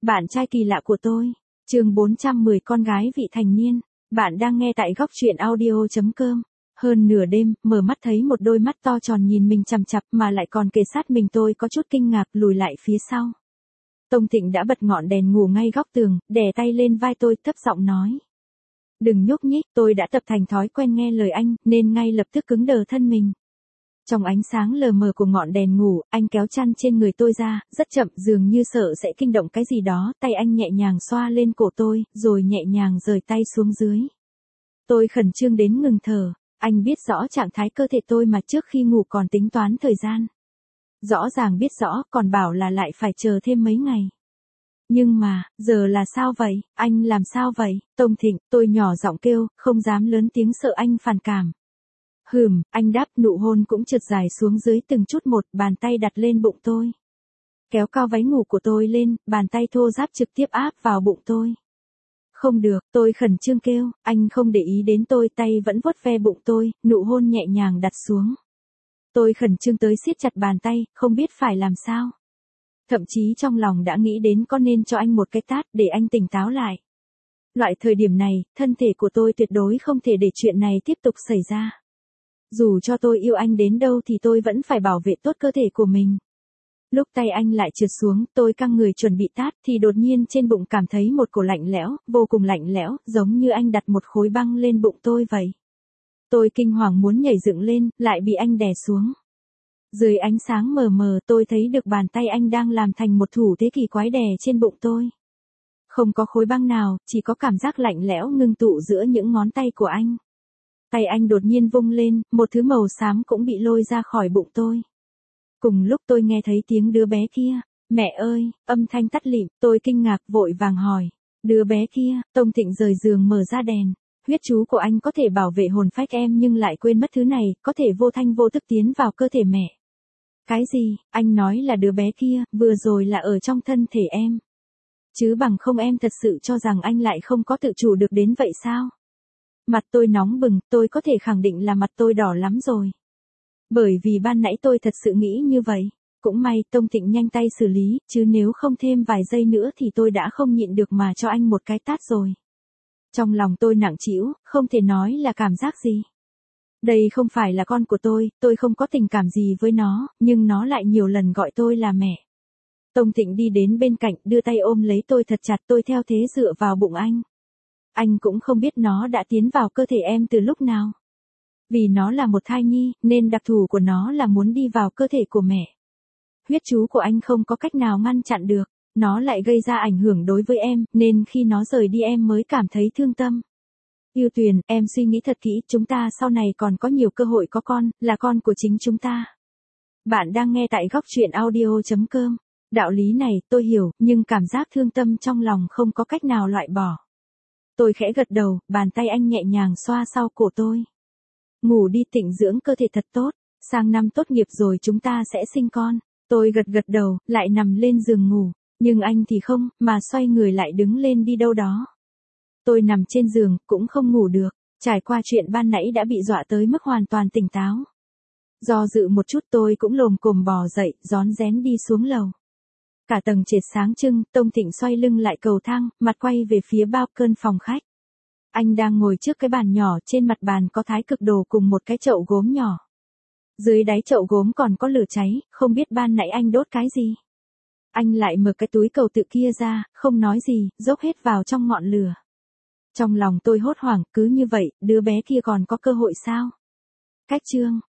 Bạn trai kỳ lạ của tôi. Chương 410 con gái vị thành niên. Bạn đang nghe tại góc truyện audio.com. Hơn nửa đêm, mở mắt thấy một đôi mắt to tròn nhìn mình chằm chằm mà lại còn kề sát mình, tôi có chút kinh ngạc lùi lại phía sau. Tông Thịnh đã bật ngọn đèn ngủ ngay góc tường, đè tay lên vai tôi, thấp giọng nói. Đừng nhúc nhích, tôi đã tập thành thói quen nghe lời anh, nên ngay lập tức cứng đờ thân mình. Trong ánh sáng lờ mờ của ngọn đèn ngủ, anh kéo chăn trên người tôi ra, rất chậm, dường như sợ sẽ kinh động cái gì đó, tay anh nhẹ nhàng xoa lên cổ tôi, rồi nhẹ nhàng rời tay xuống dưới. Tôi khẩn trương đến ngừng thở, anh biết rõ trạng thái cơ thể tôi mà trước khi ngủ còn tính toán thời gian. Rõ ràng biết rõ, còn bảo là lại phải chờ thêm mấy ngày. Nhưng mà, giờ là sao vậy, anh làm sao vậy, Tông Thịnh, tôi nhỏ giọng kêu, không dám lớn tiếng sợ anh phản cảm. Anh đáp, nụ hôn cũng trượt dài xuống dưới từng chút một, bàn tay đặt lên bụng tôi. Kéo cao váy ngủ của tôi lên, bàn tay thô ráp trực tiếp áp vào bụng tôi. Không được, tôi khẩn trương kêu, anh không để ý đến tôi, tay vẫn vuốt ve bụng tôi, nụ hôn nhẹ nhàng đặt xuống. Tôi khẩn trương tới siết chặt bàn tay, không biết phải làm sao. Thậm chí trong lòng đã nghĩ đến có nên cho anh một cái tát để anh tỉnh táo lại. Loại thời điểm này, thân thể của tôi tuyệt đối không thể để chuyện này tiếp tục xảy ra. Dù cho tôi yêu anh đến đâu thì tôi vẫn phải bảo vệ tốt cơ thể của mình. Lúc tay anh lại trượt xuống, tôi căng người chuẩn bị tát thì đột nhiên trên bụng cảm thấy một cổ lạnh lẽo, vô cùng lạnh lẽo, giống như anh đặt một khối băng lên bụng tôi vậy. Tôi kinh hoàng muốn nhảy dựng lên, lại bị anh đè xuống. Dưới ánh sáng mờ mờ tôi thấy được bàn tay anh đang làm thành một thủ thế kỳ quái đè trên bụng tôi. Không có khối băng nào, chỉ có cảm giác lạnh lẽo ngưng tụ giữa những ngón tay của anh. Tay anh đột nhiên vung lên, một thứ màu xám cũng bị lôi ra khỏi bụng tôi. Cùng lúc tôi nghe thấy tiếng đứa bé kia. Mẹ ơi, âm thanh tắt lịm, tôi kinh ngạc vội vàng hỏi. Đứa bé kia, Tông Thịnh rời giường mở ra đèn. Huyết chú của anh có thể bảo vệ hồn phách em nhưng lại quên mất thứ này, có thể vô thanh vô tức tiến vào cơ thể mẹ. Cái gì, anh nói là đứa bé kia, vừa rồi là ở trong thân thể em. Chứ bằng không em thật sự cho rằng anh lại không có tự chủ được đến vậy sao? Mặt tôi nóng bừng, tôi có thể khẳng định là mặt tôi đỏ lắm rồi. Bởi vì ban nãy tôi thật sự nghĩ như vậy. Cũng may Tông Thịnh nhanh tay xử lý, chứ nếu không thêm vài giây nữa thì tôi đã không nhịn được mà cho anh một cái tát rồi. Trong lòng tôi nặng trĩu, không thể nói là cảm giác gì. Đây không phải là con của tôi không có tình cảm gì với nó, nhưng nó lại nhiều lần gọi tôi là mẹ. Tông Thịnh đi đến bên cạnh, đưa tay ôm lấy tôi thật chặt, tôi theo thế dựa vào bụng anh. Anh cũng không biết nó đã tiến vào cơ thể em từ lúc nào. Vì nó là một thai nhi, nên đặc thù của nó là muốn đi vào cơ thể của mẹ. Huyết chú của anh không có cách nào ngăn chặn được, nó lại gây ra ảnh hưởng đối với em, nên khi nó rời đi em mới cảm thấy thương tâm. Yêu Tuyền, em suy nghĩ thật kỹ, chúng ta sau này còn có nhiều cơ hội có con, là con của chính chúng ta. Bạn đang nghe tại góc truyện audio.com. Đạo lý này tôi hiểu, nhưng cảm giác thương tâm trong lòng không có cách nào loại bỏ. Tôi khẽ gật đầu, bàn tay anh nhẹ nhàng xoa sau cổ tôi. Ngủ đi, tịnh dưỡng cơ thể thật tốt, sang năm tốt nghiệp rồi chúng ta sẽ sinh con. Tôi gật đầu, lại nằm lên giường ngủ, nhưng anh thì không, mà xoay người lại đứng lên đi đâu đó. Tôi nằm trên giường, cũng không ngủ được, trải qua chuyện ban nãy đã bị dọa tới mức hoàn toàn tỉnh táo. Do dự một chút tôi cũng lồm cồm bò dậy, rón rén đi xuống lầu. Cả tầng trệt sáng trưng, Tông Thịnh xoay lưng lại cầu thang, mặt quay về phía bao cơn phòng khách. Anh đang ngồi trước cái bàn nhỏ, trên mặt bàn có thái cực đồ cùng một cái chậu gốm nhỏ. Dưới đáy chậu gốm còn có lửa cháy, không biết ban nãy anh đốt cái gì. Anh lại mở cái túi cầu tự kia ra, không nói gì, dốc hết vào trong ngọn lửa. Trong lòng tôi hốt hoảng, cứ như vậy, đứa bé kia còn có cơ hội sao? Cách chương